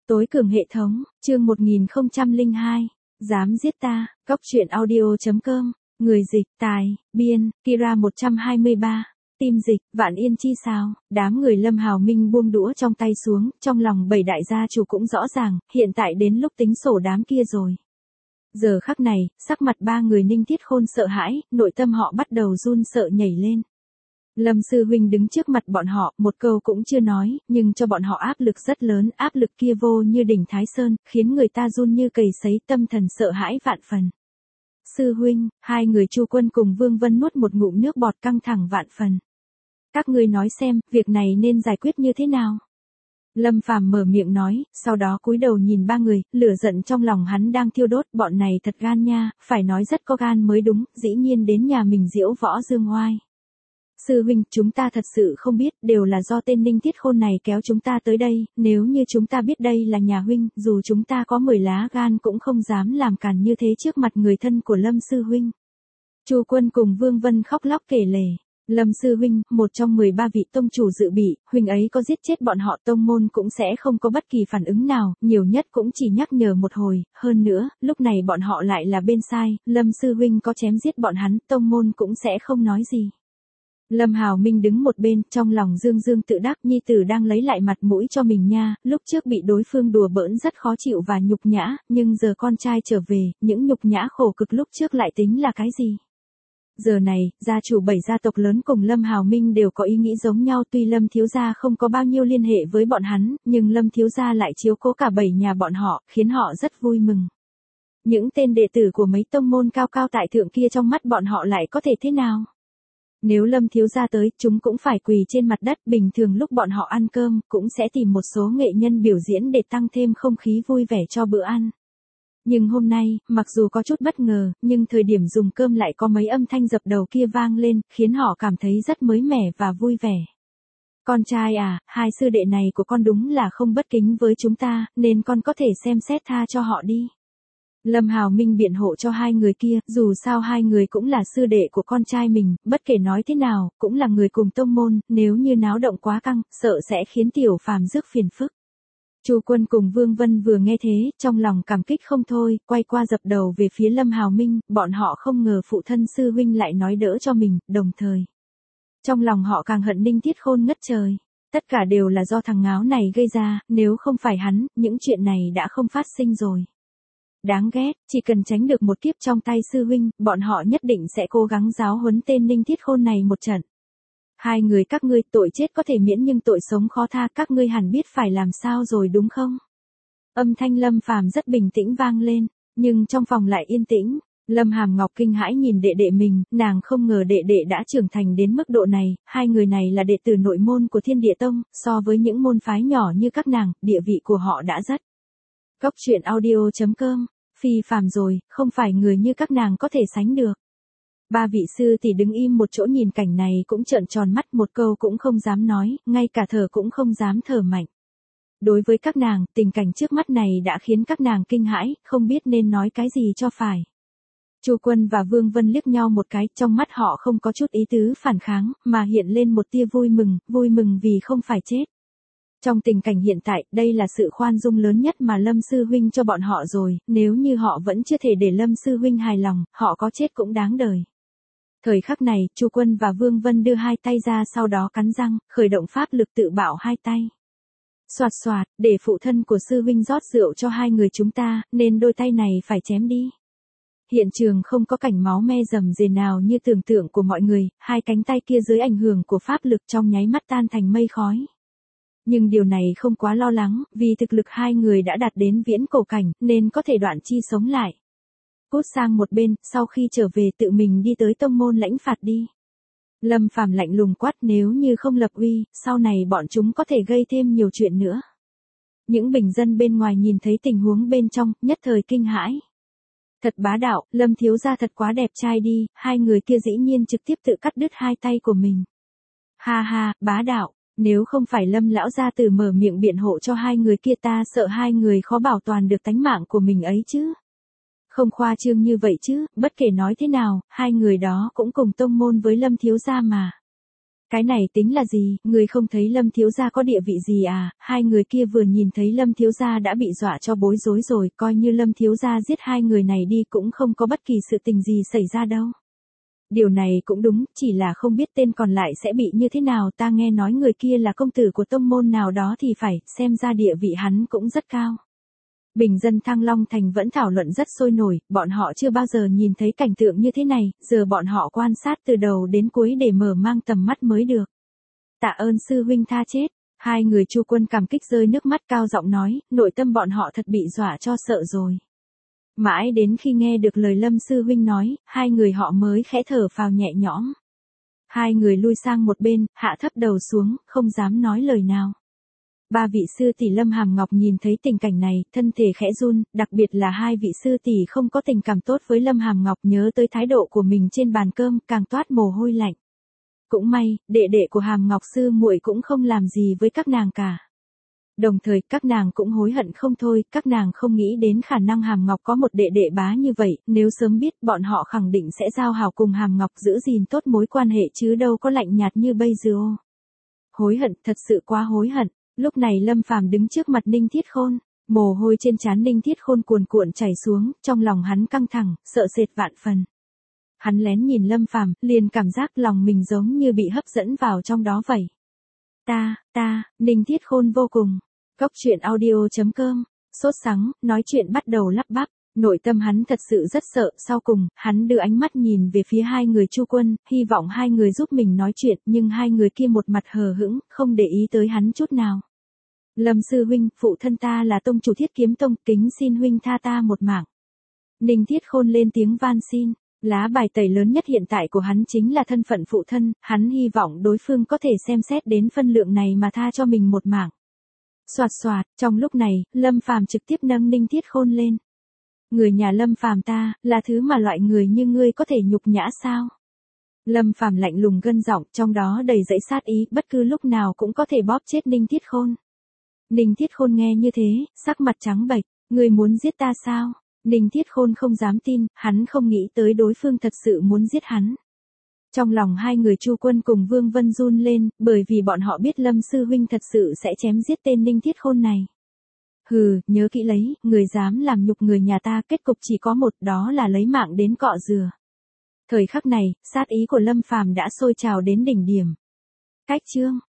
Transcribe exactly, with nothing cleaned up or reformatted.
Tối cường hệ thống, chương một nghìn không trăm lẻ hai. Dám giết ta, Cóc truyện audio chấm com, người dịch, tài, biên, Kira một trăm hai mươi ba, tim dịch, Vạn Yên chi sao, đám người Lâm Hào Minh buông đũa trong tay xuống, trong lòng bảy đại gia chủ cũng rõ ràng, hiện tại đến lúc tính sổ đám kia rồi. Giờ khắc này, sắc mặt ba người Ninh Thiết Khôn sợ hãi, nội tâm họ bắt đầu run sợ nhảy lên. Lâm sư huynh đứng trước mặt bọn họ, một câu cũng chưa nói, nhưng cho bọn họ áp lực rất lớn, áp lực kia vô như đỉnh Thái Sơn, khiến người ta run như cầy sấy, tâm thần sợ hãi vạn phần. Sư huynh, hai người Chu Quân cùng Vương Vân nuốt một ngụm nước bọt căng thẳng vạn phần. Các ngươi nói xem, việc này nên giải quyết như thế nào? Lâm Phàm mở miệng nói, sau đó cúi đầu nhìn ba người, lửa giận trong lòng hắn đang thiêu đốt, bọn này thật gan nha, phải nói rất có gan mới đúng, dĩ nhiên đến nhà mình diễu võ dương oai. Sư huynh, chúng ta thật sự không biết, đều là do tên Ninh Thiết Khôn này kéo chúng ta tới đây, nếu như chúng ta biết đây là nhà huynh, dù chúng ta có mười lá gan cũng không dám làm càn như thế trước mặt người thân của Lâm sư huynh. Chu Quân cùng Vương Vân khóc lóc kể lể. Lâm sư huynh, một trong mười ba vị tông chủ dự bị, huynh ấy có giết chết bọn họ tông môn cũng sẽ không có bất kỳ phản ứng nào, nhiều nhất cũng chỉ nhắc nhở một hồi, hơn nữa, lúc này bọn họ lại là bên sai, Lâm sư huynh có chém giết bọn hắn, tông môn cũng sẽ không nói gì. Lâm Hào Minh đứng một bên, trong lòng dương dương tự đắc, nhi tử đang lấy lại mặt mũi cho mình nha, lúc trước bị đối phương đùa bỡn rất khó chịu và nhục nhã, nhưng giờ con trai trở về, những nhục nhã khổ cực lúc trước lại tính là cái gì? Giờ này, gia chủ bảy gia tộc lớn cùng Lâm Hào Minh đều có ý nghĩ giống nhau, tuy Lâm thiếu gia không có bao nhiêu liên hệ với bọn hắn, nhưng Lâm thiếu gia lại chiếu cố cả bảy nhà bọn họ, khiến họ rất vui mừng. Những tên đệ tử của mấy tông môn cao cao tại thượng kia trong mắt bọn họ lại có thể thế nào? Nếu Lâm thiếu gia tới, chúng cũng phải quỳ trên mặt đất, bình thường lúc bọn họ ăn cơm, cũng sẽ tìm một số nghệ nhân biểu diễn để tăng thêm không khí vui vẻ cho bữa ăn. Nhưng hôm nay, mặc dù có chút bất ngờ, nhưng thời điểm dùng cơm lại có mấy âm thanh dập đầu kia vang lên, khiến họ cảm thấy rất mới mẻ và vui vẻ. Con trai à, hai sư đệ này của con đúng là không bất kính với chúng ta, nên con có thể xem xét tha cho họ đi. Lâm Hào Minh biện hộ cho hai người kia, dù sao hai người cũng là sư đệ của con trai mình, bất kể nói thế nào, cũng là người cùng tông môn, nếu như náo động quá căng, sợ sẽ khiến tiểu phàm rước phiền phức. Chu Quân cùng Vương Vân vừa nghe thế, trong lòng cảm kích không thôi, quay qua dập đầu về phía Lâm Hào Minh, bọn họ không ngờ phụ thân sư huynh lại nói đỡ cho mình, đồng thời. Trong lòng họ càng hận Ninh Thiết Khôn ngất trời. Tất cả đều là do thằng ngáo này gây ra, nếu không phải hắn, những chuyện này đã không phát sinh rồi. Đáng ghét, chỉ cần tránh được một kiếp trong tay sư huynh, bọn họ nhất định sẽ cố gắng giáo huấn tên Ninh Thiết Khôn này một trận. Hai người các ngươi tội chết có thể miễn nhưng tội sống khó tha, các ngươi hẳn biết phải làm sao rồi đúng không? Âm thanh Lâm Phàm rất bình tĩnh vang lên, nhưng trong phòng lại yên tĩnh. Lâm Hàm Ngọc kinh hãi nhìn đệ đệ mình, nàng không ngờ đệ đệ đã trưởng thành đến mức độ này, hai người này là đệ tử nội môn của Thiên Địa Tông, so với những môn phái nhỏ như các nàng, địa vị của họ đã rất. Cóc truyện audio chấm com, phi phàm rồi, không phải người như các nàng có thể sánh được. Ba vị sư thì đứng im một chỗ nhìn cảnh này cũng trợn tròn mắt, một câu cũng không dám nói, ngay cả thở cũng không dám thở mạnh. Đối với các nàng, tình cảnh trước mắt này đã khiến các nàng kinh hãi, không biết nên nói cái gì cho phải. Chu Quân và Vương Vân liếc nhau một cái, trong mắt họ không có chút ý tứ phản kháng, mà hiện lên một tia vui mừng, vui mừng vì không phải chết. Trong tình cảnh hiện tại, đây là sự khoan dung lớn nhất mà Lâm sư huynh cho bọn họ rồi, nếu như họ vẫn chưa thể để Lâm sư huynh hài lòng, họ có chết cũng đáng đời. Thời khắc này, Chu Quân và Vương Vân đưa hai tay ra, sau đó cắn răng, khởi động pháp lực tự bảo hai tay. Soạt soạt, để phụ thân của sư huynh rót rượu cho hai người chúng ta, nên đôi tay này phải chém đi. Hiện trường không có cảnh máu me rầm rề nào như tưởng tượng của mọi người, hai cánh tay kia dưới ảnh hưởng của pháp lực trong nháy mắt tan thành mây khói. Nhưng điều này không quá lo lắng, vì thực lực hai người đã đạt đến viễn cổ cảnh, nên có thể đoạn chi sống lại. Cút sang một bên, sau khi trở về tự mình đi tới tông môn lãnh phạt đi. Lâm Phàm lạnh lùng quát, nếu như không lập uy, sau này bọn chúng có thể gây thêm nhiều chuyện nữa. Những bình dân bên ngoài nhìn thấy tình huống bên trong, nhất thời kinh hãi. Thật bá đạo, Lâm thiếu gia thật quá đẹp trai đi, hai người kia dĩ nhiên trực tiếp tự cắt đứt hai tay của mình. Ha ha, bá đạo, nếu không phải Lâm lão gia tử mở miệng biện hộ cho hai người kia, ta sợ hai người khó bảo toàn được tánh mạng của mình ấy chứ. Không khoa trương như vậy chứ, bất kể nói thế nào, hai người đó cũng cùng tông môn với Lâm thiếu gia mà. Cái này tính là gì, người không thấy Lâm thiếu gia có địa vị gì à, hai người kia vừa nhìn thấy Lâm thiếu gia đã bị dọa cho bối rối rồi, coi như Lâm thiếu gia giết hai người này đi cũng không có bất kỳ sự tình gì xảy ra đâu. Điều này cũng đúng, chỉ là không biết tên còn lại sẽ bị như thế nào, ta nghe nói người kia là công tử của tông môn nào đó thì phải, xem ra địa vị hắn cũng rất cao. Bình dân Thăng Long Thành vẫn thảo luận rất sôi nổi, bọn họ chưa bao giờ nhìn thấy cảnh tượng như thế này, giờ bọn họ quan sát từ đầu đến cuối để mở mang tầm mắt mới được. Tạ ơn sư huynh tha chết, hai người Chu Quân cảm kích rơi nước mắt cao giọng nói, nội tâm bọn họ thật bị dọa cho sợ rồi. Mãi đến khi nghe được lời Lâm sư huynh nói, hai người họ mới khẽ thở phào nhẹ nhõm. Hai người lui sang một bên, hạ thấp đầu xuống, không dám nói lời nào. Ba vị sư tỷ Lâm Hàm Ngọc nhìn thấy tình cảnh này, thân thể khẽ run, đặc biệt là hai vị sư tỷ không có tình cảm tốt với Lâm Hàm Ngọc, nhớ tới thái độ của mình trên bàn cơm, càng toát mồ hôi lạnh. Cũng may, đệ đệ của Hàm Ngọc sư muội cũng không làm gì với các nàng cả. Đồng thời, các nàng cũng hối hận không thôi, các nàng không nghĩ đến khả năng Hàm Ngọc có một đệ đệ bá như vậy, nếu sớm biết, bọn họ khẳng định sẽ giao hảo cùng Hàm Ngọc giữ gìn tốt mối quan hệ chứ đâu có lạnh nhạt như bây giờ. Hối hận, thật sự quá hối hận. Lúc này Lâm Phàm đứng trước mặt Ninh Thiết Khôn, mồ hôi trên trán Ninh Thiết Khôn cuồn cuộn chảy xuống, trong lòng hắn căng thẳng, sợ sệt vạn phần. Hắn lén nhìn Lâm Phàm, liền cảm giác lòng mình giống như bị hấp dẫn vào trong đó vậy. Ta, ta, Ninh Thiết Khôn vô cùng. Góc truyện audio chấm com, sốt sắng, nói chuyện bắt đầu lắp bắp, nội tâm hắn thật sự rất sợ, sau cùng, hắn đưa ánh mắt nhìn về phía hai người Chu Quân, hy vọng hai người giúp mình nói chuyện, nhưng hai người kia một mặt hờ hững, không để ý tới hắn chút nào. Lâm sư huynh, phụ thân ta là tông chủ Thiết Kiếm Tông, kính xin huynh tha ta một mạng. Ninh Thiết Khôn lên tiếng van xin, lá bài tẩy lớn nhất hiện tại của hắn chính là thân phận phụ thân, hắn hy vọng đối phương có thể xem xét đến phân lượng này mà tha cho mình một mạng. Soạt soạt, trong lúc này, Lâm Phàm trực tiếp nâng Ninh Thiết Khôn lên. Người nhà Lâm Phàm ta, là thứ mà loại người như ngươi có thể nhục nhã sao? Lâm Phàm lạnh lùng gân giọng, trong đó đầy dẫy sát ý, bất cứ lúc nào cũng có thể bóp chết Ninh Thiết Khôn. Ninh Thiết Khôn nghe như thế, sắc mặt trắng bệch, ngươi muốn giết ta sao? Ninh Thiết Khôn không dám tin, hắn không nghĩ tới đối phương thật sự muốn giết hắn. Trong lòng hai người Chu Quân cùng Vương Vân run lên, bởi vì bọn họ biết Lâm sư huynh thật sự sẽ chém giết tên Ninh Thiết Khôn này. Hừ, nhớ kỹ lấy, người dám làm nhục người nhà ta, kết cục chỉ có một, đó là lấy mạng đến cọ dừa. Thời khắc này, sát ý của Lâm Phàm đã sôi trào đến đỉnh điểm. Cách chương